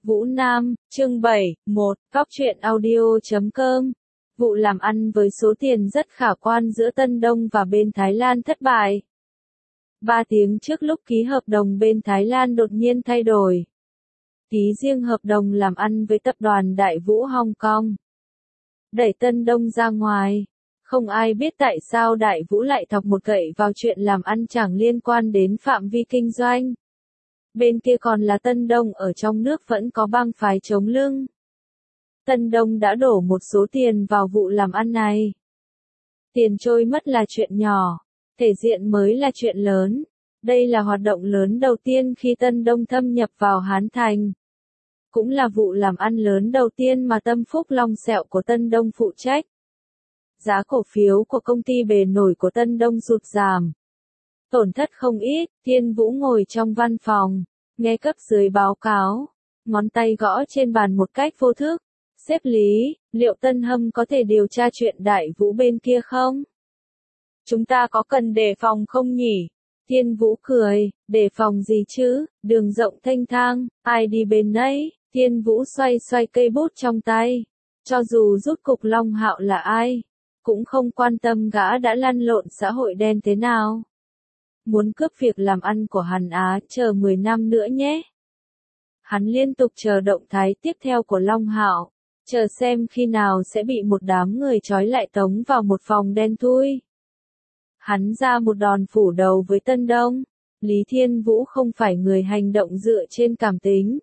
Vũ Nam, chương 7, 1, Góc truyện audio.com. Vụ làm ăn với số tiền rất khả quan giữa Tân Đông và bên Thái Lan thất bại. 3 tiếng trước lúc ký hợp đồng bên Thái Lan đột nhiên thay đổi. Ký riêng hợp đồng làm ăn với tập đoàn Đại Vũ Hong Kong. Đẩy Tân Đông ra ngoài. Không ai biết tại sao Đại Vũ lại thọc một gậy vào chuyện làm ăn chẳng liên quan đến phạm vi kinh doanh. Bên kia còn là Tân Đông ở trong nước vẫn có bang phái chống lưng. Tân Đông đã đổ một số tiền vào vụ làm ăn này. Tiền trôi mất là chuyện nhỏ, thể diện mới là chuyện lớn. Đây là hoạt động lớn đầu tiên khi Tân Đông thâm nhập vào Hán Thành. Cũng là vụ làm ăn lớn đầu tiên mà Tâm Phúc Long Sẹo của Tân Đông phụ trách. Giá cổ phiếu của công ty bề nổi của Tân Đông sụt giảm. Tổn thất không ít, Thiên Vũ ngồi trong văn phòng, nghe cấp dưới báo cáo, ngón tay gõ trên bàn một cách vô thức. Sếp Lý, liệu Tân Hâm có thể điều tra chuyện Đại Vũ bên kia không? Chúng ta có cần đề phòng không nhỉ? Thiên Vũ cười, đề phòng gì chứ, đường rộng thênh thang, ai đi bên nấy. Thiên Vũ xoay xoay cây bút trong tay. Cho dù rút cục Long Hạo là ai, cũng không quan tâm gã đã lăn lộn xã hội đen thế nào. Muốn cướp việc làm ăn của hắn á, chờ 10 năm nữa nhé. Hắn liên tục chờ động thái tiếp theo của Long Hạo, chờ xem khi nào sẽ bị một đám người trói lại tống vào một phòng đen thui. Hắn ra một đòn phủ đầu với Tân Đông. Lý Thiên Vũ không phải người hành động dựa trên cảm tính.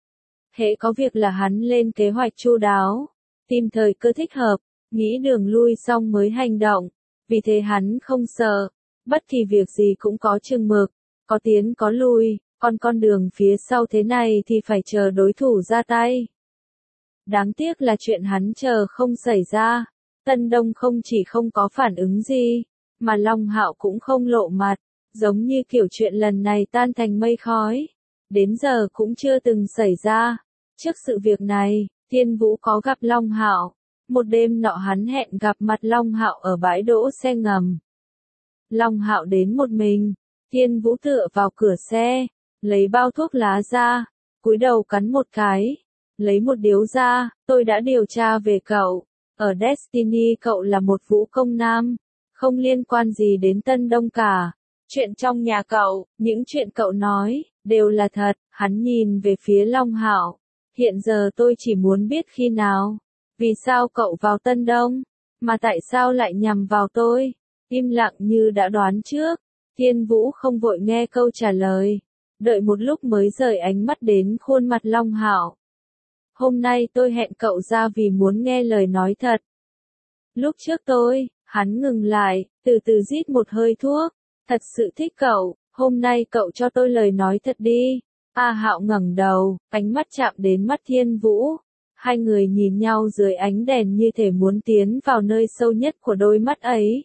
Hễ có việc là hắn lên kế hoạch chu đáo, tìm thời cơ thích hợp, nghĩ đường lui xong mới hành động. Vì thế hắn không sợ. Bất kỳ việc gì cũng có chừng mực, có tiến có lui, còn con đường phía sau thế này thì phải chờ đối thủ ra tay. Đáng tiếc là chuyện hắn chờ không xảy ra. Tân Đông không chỉ không có phản ứng gì, mà Long Hạo cũng không lộ mặt, giống như kiểu chuyện lần này tan thành mây khói. Đến giờ cũng chưa từng xảy ra. Trước sự việc này, Thiên Vũ có gặp Long Hạo. Một đêm nọ hắn hẹn gặp mặt Long Hạo ở bãi đỗ xe ngầm. Long Hạo đến một mình, Thiên Vũ tựa vào cửa xe, lấy bao thuốc lá ra, cúi đầu cắn một cái, lấy một điếu ra, tôi đã điều tra về cậu, ở Destiny cậu là một vũ công nam, không liên quan gì đến Tân Đông cả, chuyện trong nhà cậu, những chuyện cậu nói, đều là thật. Hắn nhìn về phía Long Hạo, hiện giờ tôi chỉ muốn biết khi nào, vì sao cậu vào Tân Đông, mà tại sao lại nhằm vào tôi. Im lặng như đã đoán trước, Thiên Vũ không vội nghe câu trả lời, đợi một lúc mới rời ánh mắt đến khuôn mặt Long Hạo. Hôm nay tôi hẹn cậu ra vì muốn nghe lời nói thật. Lúc trước hắn ngừng lại, từ từ rít một hơi thuốc, thật sự thích cậu, hôm nay cậu cho tôi lời nói thật đi. A Hạo ngẩng đầu, ánh mắt chạm đến mắt Thiên Vũ. Hai người nhìn nhau dưới ánh đèn như thể muốn tiến vào nơi sâu nhất của đôi mắt ấy.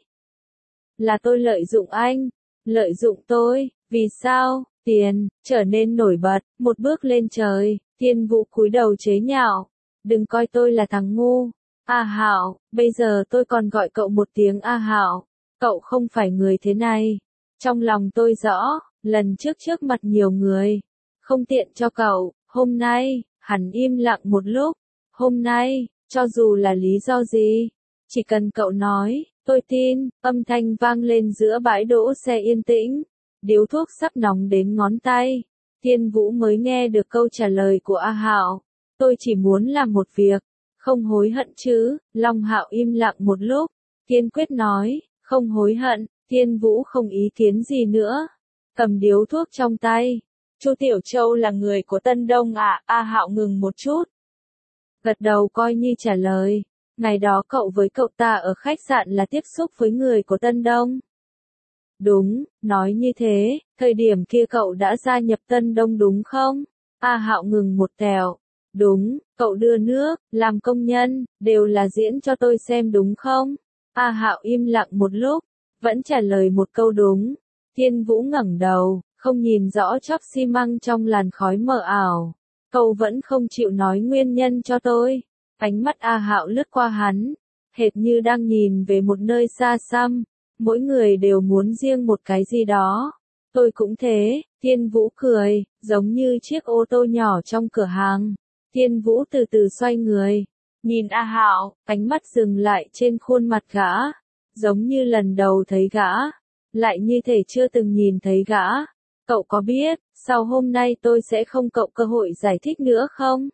Là tôi lợi dụng anh, lợi dụng tôi, vì sao? Tiền, trở nên nổi bật, một bước lên trời. Thiên Vũ cúi đầu chế nhạo, đừng coi tôi là thằng ngu. A Hạo, bây giờ tôi còn gọi cậu một tiếng A Hạo, cậu không phải người thế này. Trong lòng tôi rõ, lần trước mặt nhiều người, không tiện cho cậu. Hôm nay, hắn im lặng một lúc. Hôm nay, cho dù là lý do gì, chỉ cần cậu nói, tôi tin. Âm thanh vang lên giữa bãi đỗ xe yên tĩnh, điếu thuốc sắp nóng đến ngón tay. Thiên Vũ mới nghe được câu trả lời của A Hạo, tôi chỉ muốn làm một việc, không hối hận chứ. Long Hạo im lặng một lúc, kiên quyết nói, không hối hận. Thiên Vũ không ý kiến gì nữa, cầm điếu thuốc trong tay. Chu Tiểu Châu là người của Tân Đông à? A Hạo ngừng một chút, gật đầu coi như trả lời. Ngày đó cậu với cậu ta ở khách sạn là tiếp xúc với người của Tân Đông. Đúng, nói như thế, thời điểm kia cậu đã gia nhập Tân Đông đúng không? A Hạo ngừng một tẹo. Đúng, cậu đưa nước, làm công nhân, đều là diễn cho tôi xem đúng không? A Hạo im lặng một lúc, vẫn trả lời một câu đúng. Thiên Vũ ngẩng đầu, không nhìn rõ chóp xi măng trong làn khói mờ ảo. Cậu vẫn không chịu nói nguyên nhân cho tôi. Ánh mắt A Hạo lướt qua hắn, hệt như đang nhìn về một nơi xa xăm. Mỗi người đều muốn riêng một cái gì đó. Tôi cũng thế. Thiên Vũ cười, giống như chiếc ô tô nhỏ trong cửa hàng. Thiên Vũ từ từ xoay người, nhìn A Hạo, ánh mắt dừng lại trên khuôn mặt gã, giống như lần đầu thấy gã, lại như thể chưa từng nhìn thấy gã. Cậu có biết, sau hôm nay tôi sẽ không cậu cơ hội giải thích nữa không?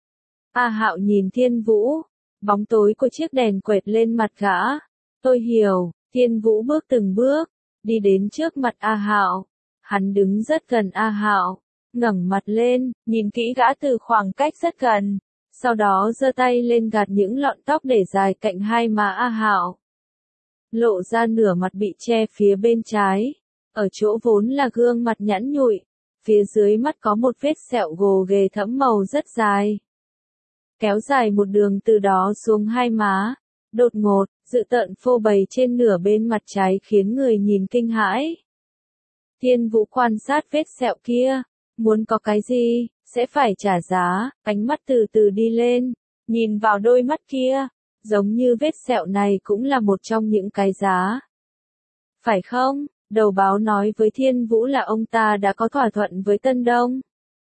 A Hạo nhìn Thiên Vũ, bóng tối của chiếc đèn quệt lên mặt gã. Tôi hiểu. Thiên Vũ bước từng bước, đi đến trước mặt A Hạo. Hắn đứng rất gần A Hạo, ngẩng mặt lên, nhìn kỹ gã từ khoảng cách rất gần, sau đó giơ tay lên gạt những lọn tóc để dài cạnh hai má A Hạo. Lộ ra nửa mặt bị che phía bên trái, ở chỗ vốn là gương mặt nhẵn nhụi, phía dưới mắt có một vết sẹo gồ ghề thẫm màu rất dài. Kéo dài một đường từ đó xuống hai má, đột ngột, dữ tợn phô bày trên nửa bên mặt trái khiến người nhìn kinh hãi. Thiên Vũ quan sát vết sẹo kia, muốn có cái gì, sẽ phải trả giá, ánh mắt từ từ đi lên, nhìn vào đôi mắt kia, giống như vết sẹo này cũng là một trong những cái giá. Phải không? Đầu báo nói với Thiên Vũ là ông ta đã có thỏa thuận với Tân Đông.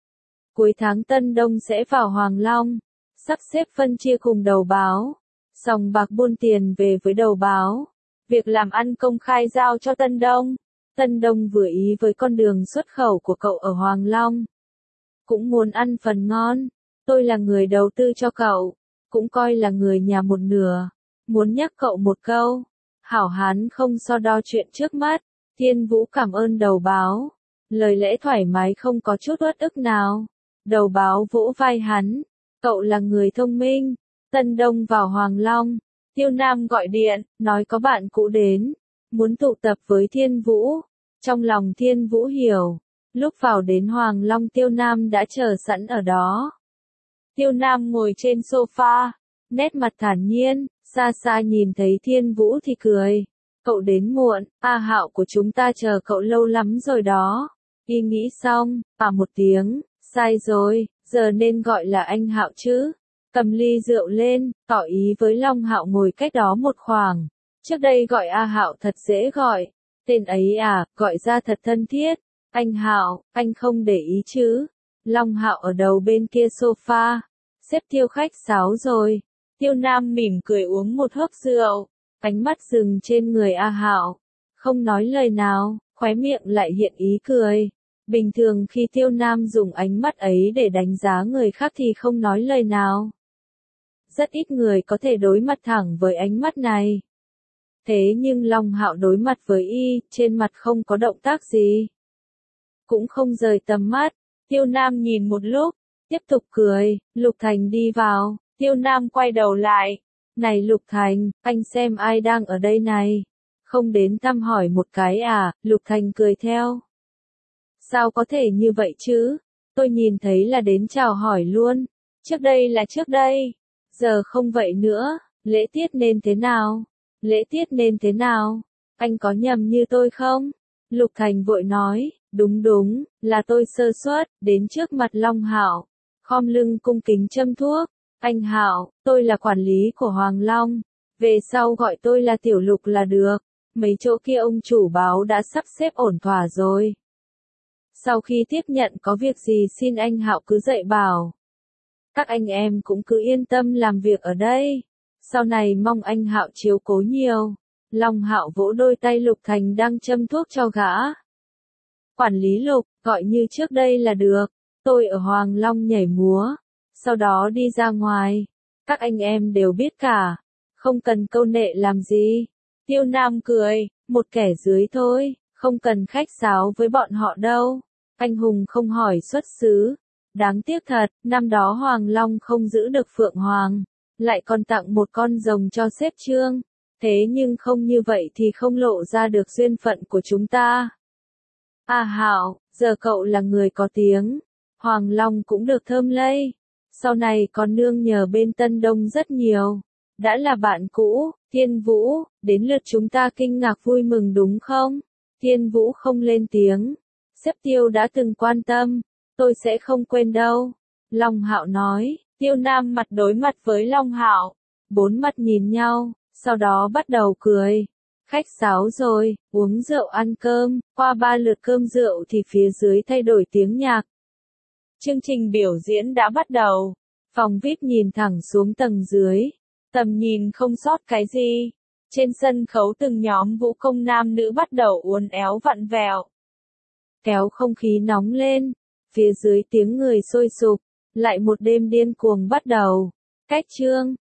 Cuối tháng Tân Đông sẽ vào Hoàng Long, sắp xếp phân chia cùng đầu báo. Sòng bạc buôn tiền về với đầu báo. Việc làm ăn công khai giao cho Tân Đông. Tân Đông vừa ý với con đường xuất khẩu của cậu ở Hoàng Long. Cũng muốn ăn phần ngon. Tôi là người đầu tư cho cậu. Cũng coi là người nhà một nửa. Muốn nhắc cậu một câu. Hảo hán không so đo chuyện trước mắt. Thiên Vũ cảm ơn đầu báo. Lời lẽ thoải mái không có chút uất ức nào. Đầu báo vỗ vai hắn. Cậu là người thông minh. Tân Đông vào Hoàng Long. Tiêu Nam gọi điện, nói có bạn cũ đến. Muốn tụ tập với Thiên Vũ. Trong lòng Thiên Vũ hiểu. Lúc vào đến Hoàng Long Tiêu Nam đã chờ sẵn ở đó. Tiêu Nam ngồi trên sofa. Nét mặt thản nhiên, xa xa nhìn thấy Thiên Vũ thì cười. Cậu đến muộn, A Hạo của chúng ta chờ cậu lâu lắm rồi đó. Y nghĩ xong, một tiếng, sai rồi, giờ nên gọi là anh Hạo chứ. Cầm ly rượu lên, tỏ ý với Long Hạo ngồi cách đó một khoảng. Trước đây gọi A Hạo thật dễ gọi. Tên ấy gọi ra thật thân thiết. Anh Hạo, anh không để ý chứ. Long Hạo ở đầu bên kia sofa. Xếp Tiêu khách sáo rồi. Tiêu Nam mỉm cười uống một hớp rượu. Ánh mắt dừng trên người A Hạo. Không nói lời nào, khóe miệng lại hiện ý cười. Bình thường khi Tiêu Nam dùng ánh mắt ấy để đánh giá người khác thì không nói lời nào. Rất ít người có thể đối mặt thẳng với ánh mắt này. Thế nhưng Long Hạo đối mặt với y, trên mặt không có động tác gì. Cũng không rời tầm mắt. Tiêu Nam nhìn một lúc, tiếp tục cười. Lục Thành đi vào. Tiêu Nam quay đầu lại. Này Lục Thành, anh xem ai đang ở đây này. Không đến thăm hỏi một cái à? Lục Thành cười theo. Sao có thể như vậy chứ? Tôi nhìn thấy là đến chào hỏi luôn. Trước đây là trước đây. Giờ không vậy nữa. Lễ tiết nên thế nào? Lễ tiết nên thế nào? Anh có nhầm như tôi không? Lục Thành vội nói. Đúng, là tôi sơ suất. Đến trước mặt Long Hạo. Khom lưng cung kính châm thuốc. Anh Hạo, tôi là quản lý của Hoàng Long. Về sau gọi tôi là Tiểu Lục là được. Mấy chỗ kia ông chủ báo đã sắp xếp ổn thỏa rồi. Sau khi tiếp nhận có việc gì xin anh Hạo cứ dạy bảo. Các anh em cũng cứ yên tâm làm việc ở đây. Sau này mong anh Hạo chiếu cố nhiều. Long Hạo vỗ đôi tay Lục Thành đang châm thuốc cho gã. Quản lý Lục, gọi như trước đây là được. Tôi ở Hoàng Long nhảy múa. Sau đó đi ra ngoài. Các anh em đều biết cả. Không cần câu nệ làm gì. Tiêu Nam cười, một kẻ dưới thôi, không cần khách sáo với bọn họ đâu. Anh hùng không hỏi xuất xứ. Đáng tiếc thật, năm đó Hoàng Long không giữ được Phượng Hoàng. Lại còn tặng một con rồng cho sếp Trương. Thế nhưng không như vậy thì không lộ ra được duyên phận của chúng ta. Hạo, giờ cậu là người có tiếng. Hoàng Long cũng được thơm lây. Sau này còn nương nhờ bên Tân Đông rất nhiều. Đã là bạn cũ, Thiên Vũ, đến lượt chúng ta kinh ngạc vui mừng đúng không? Thiên Vũ không lên tiếng. Sếp Tiêu đã từng quan tâm, tôi sẽ không quên đâu. Long Hạo nói. Tiêu Nam mặt đối mặt với Long Hạo. Bốn mặt nhìn nhau, sau đó bắt đầu cười. Khách sáo rồi, uống rượu ăn cơm, qua 3 lượt cơm rượu thì phía dưới thay đổi tiếng nhạc. Chương trình biểu diễn đã bắt đầu. Phòng VIP nhìn thẳng xuống tầng dưới. Tầm nhìn không sót cái gì. Trên sân khấu từng nhóm vũ công nam nữ bắt đầu uốn éo vặn vẹo. Kéo không khí nóng lên. Phía dưới tiếng người sôi sục. Lại một đêm điên cuồng bắt đầu. Cách chương